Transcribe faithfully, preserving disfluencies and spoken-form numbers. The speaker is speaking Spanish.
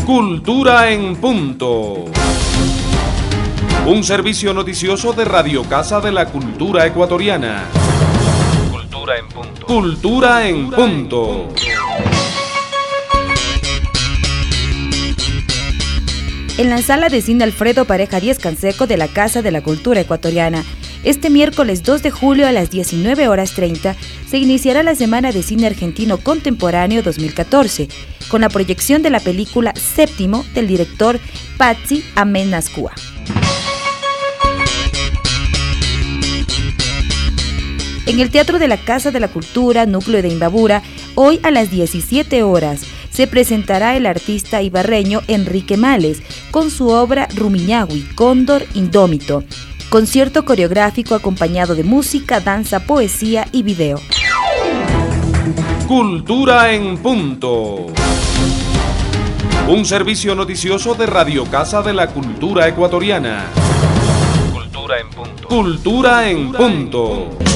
Cultura en Punto. Un servicio noticioso de Radio Casa de la Cultura Ecuatoriana. Cultura en Punto. Cultura en Punto. En la sala de cine Alfredo Pareja Díez Canseco de la Casa de la Cultura Ecuatoriana, este miércoles dos de julio a las diecinueve horas treinta se iniciará la Semana de Cine Argentino Contemporáneo dos mil catorce, con la proyección de la película Séptimo del director Patxi Amenazcua. En el Teatro de la Casa de la Cultura, núcleo de Imbabura, hoy a las diecisiete horas, se presentará el artista ibarreño Enrique Males con su obra Rumiñahui, Cóndor Indómito. Concierto coreográfico acompañado de música, danza, poesía y video. Cultura en Punto. Un servicio noticioso de Radio Casa de la Cultura Ecuatoriana. Cultura en Punto. Cultura en Punto.